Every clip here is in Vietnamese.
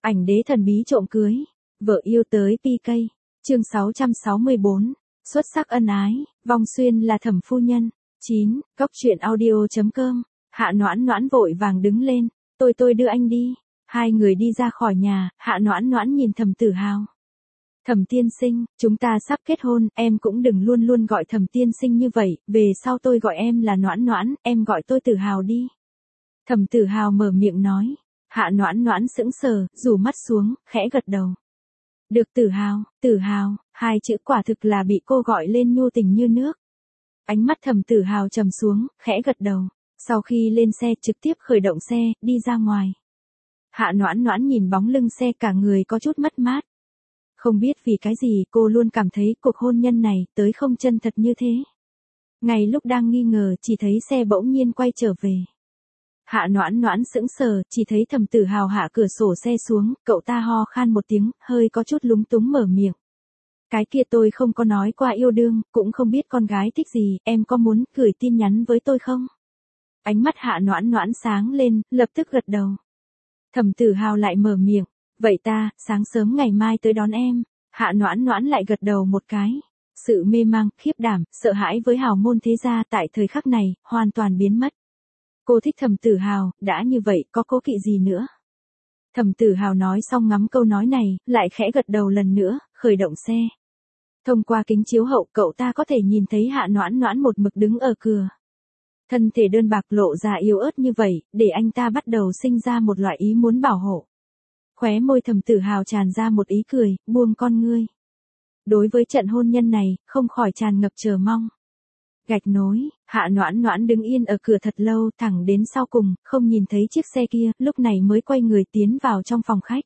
Ảnh đế thần bí trộm cưới, vợ yêu tới PK. Chương 664, xuất sắc ân ái, Vong Xuyên là thẩm phu nhân. 9, Cốc truyện audio.com. Hạ Noãn Noãn vội vàng đứng lên, tôi đưa anh đi. Hai người đi ra khỏi nhà, Hạ Noãn Noãn nhìn Thẩm Tử Hào. Thẩm tiên sinh, chúng ta sắp kết hôn, em cũng đừng luôn luôn gọi Thẩm tiên sinh như vậy, về sau tôi gọi em là Noãn Noãn, em gọi tôi Tử Hào đi. Thẩm Tử Hào mở miệng nói. Hạ Noãn Noãn sững sờ, rủ mắt xuống, khẽ gật đầu. Được Tử Hào, hai chữ quả thực là bị cô gọi lên nhu tình như nước. Ánh mắt Thẩm Tử Hào trầm xuống, khẽ gật đầu. Sau khi lên xe trực tiếp khởi động xe, đi ra ngoài. Hạ Noãn Noãn nhìn bóng lưng xe cả người có chút mất mát. Không biết vì cái gì cô luôn cảm thấy cuộc hôn nhân này tới không chân thật như thế. Ngay lúc đang nghi ngờ chỉ thấy xe bỗng nhiên quay trở về. Hạ Noãn Noãn sững sờ, chỉ thấy Thẩm Tử Hào hạ cửa sổ xe xuống, cậu ta ho khan một tiếng, hơi có chút lúng túng mở miệng. Cái kia tôi không có nói qua yêu đương, cũng không biết con gái thích gì, em có muốn gửi tin nhắn với tôi không? Ánh mắt Hạ Noãn Noãn sáng lên, lập tức gật đầu. Thẩm Tử Hào lại mở miệng, vậy ta, sáng sớm ngày mai tới đón em. Hạ Noãn Noãn lại gật đầu một cái. Sự mê mang, khiếp đảm, sợ hãi với hào môn thế gia tại thời khắc này, hoàn toàn biến mất. Cô thích Thẩm Tử Hào, đã như vậy có cố kỵ gì nữa? Thẩm Tử Hào nói xong ngắm câu nói này, lại khẽ gật đầu lần nữa, khởi động xe. Thông qua kính chiếu hậu cậu ta có thể nhìn thấy Hạ Noãn Noãn một mực đứng ở cửa. Thân thể đơn bạc lộ ra yếu ớt như vậy, để anh ta bắt đầu sinh ra một loại ý muốn bảo hộ. Khóe môi Thẩm Tử Hào tràn ra một ý cười, buông con ngươi. Đối với trận hôn nhân này, không khỏi tràn ngập chờ mong. Gạch nối, Hạ Noãn Noãn đứng yên ở cửa thật lâu, thẳng đến sau cùng, không nhìn thấy chiếc xe kia, lúc này mới quay người tiến vào trong phòng khách.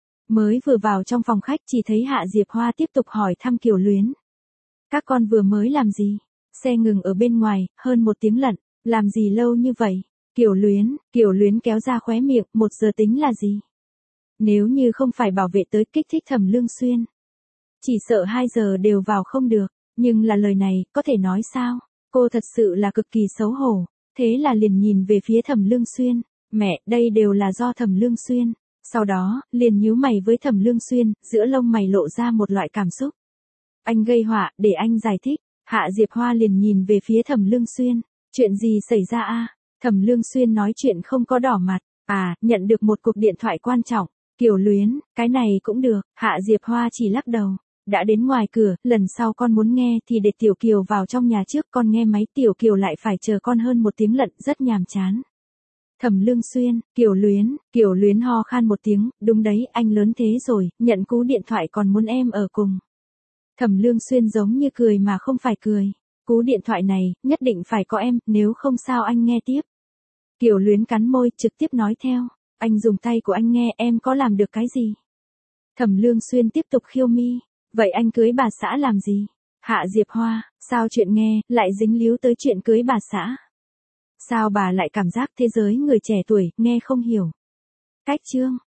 Mới vừa vào trong phòng khách chỉ thấy Hạ Diệp Hoa tiếp tục hỏi thăm Kiều Luyến. Các con vừa mới làm gì? Xe ngừng ở bên ngoài, hơn 1 tiếng lận, làm gì lâu như vậy? Kiều Luyến kéo ra khóe miệng, 1 giờ tính là gì? Nếu như không phải bảo vệ tới kích thích Thẩm Lương Xuyên. Chỉ sợ 2 giờ đều vào không được, nhưng là lời này, có thể nói sao? Cô thật sự là cực kỳ xấu hổ, thế là liền nhìn về phía Thẩm Lương Xuyên, mẹ, đây đều là do Thẩm Lương Xuyên. Sau đó, liền nhíu mày với Thẩm Lương Xuyên, giữa lông mày lộ ra một loại cảm xúc. Anh gây họa, để anh giải thích. Hạ Diệp Hoa liền nhìn về phía Thẩm Lương Xuyên, chuyện gì xảy ra a? Thẩm Lương Xuyên nói chuyện không có đỏ mặt, nhận được một cuộc điện thoại quan trọng. Kiều Luyến, cái này cũng được. Hạ Diệp Hoa chỉ lắc đầu. Đã đến ngoài cửa, lần sau con muốn nghe thì để Tiểu Kiều vào trong nhà trước, con nghe máy Tiểu Kiều lại phải chờ con hơn 1 tiếng lận, rất nhàm chán. Thẩm Lương Xuyên, Kiều Luyến ho khan một tiếng, đúng đấy, anh lớn thế rồi, nhận cú điện thoại còn muốn em ở cùng. Thẩm Lương Xuyên giống như cười mà không phải cười. Cú điện thoại này, nhất định phải có em, nếu không sao anh nghe tiếp. Kiều Luyến cắn môi, trực tiếp nói theo. Anh dùng tay của anh nghe, em có làm được cái gì? Thẩm Lương Xuyên tiếp tục khiêu mi. Vậy anh cưới bà xã làm gì? Hạ Diệp Hoa, sao chuyện nghe, lại dính líu tới chuyện cưới bà xã? Sao bà lại cảm giác thế giới người trẻ tuổi, nghe không hiểu? Cách chương.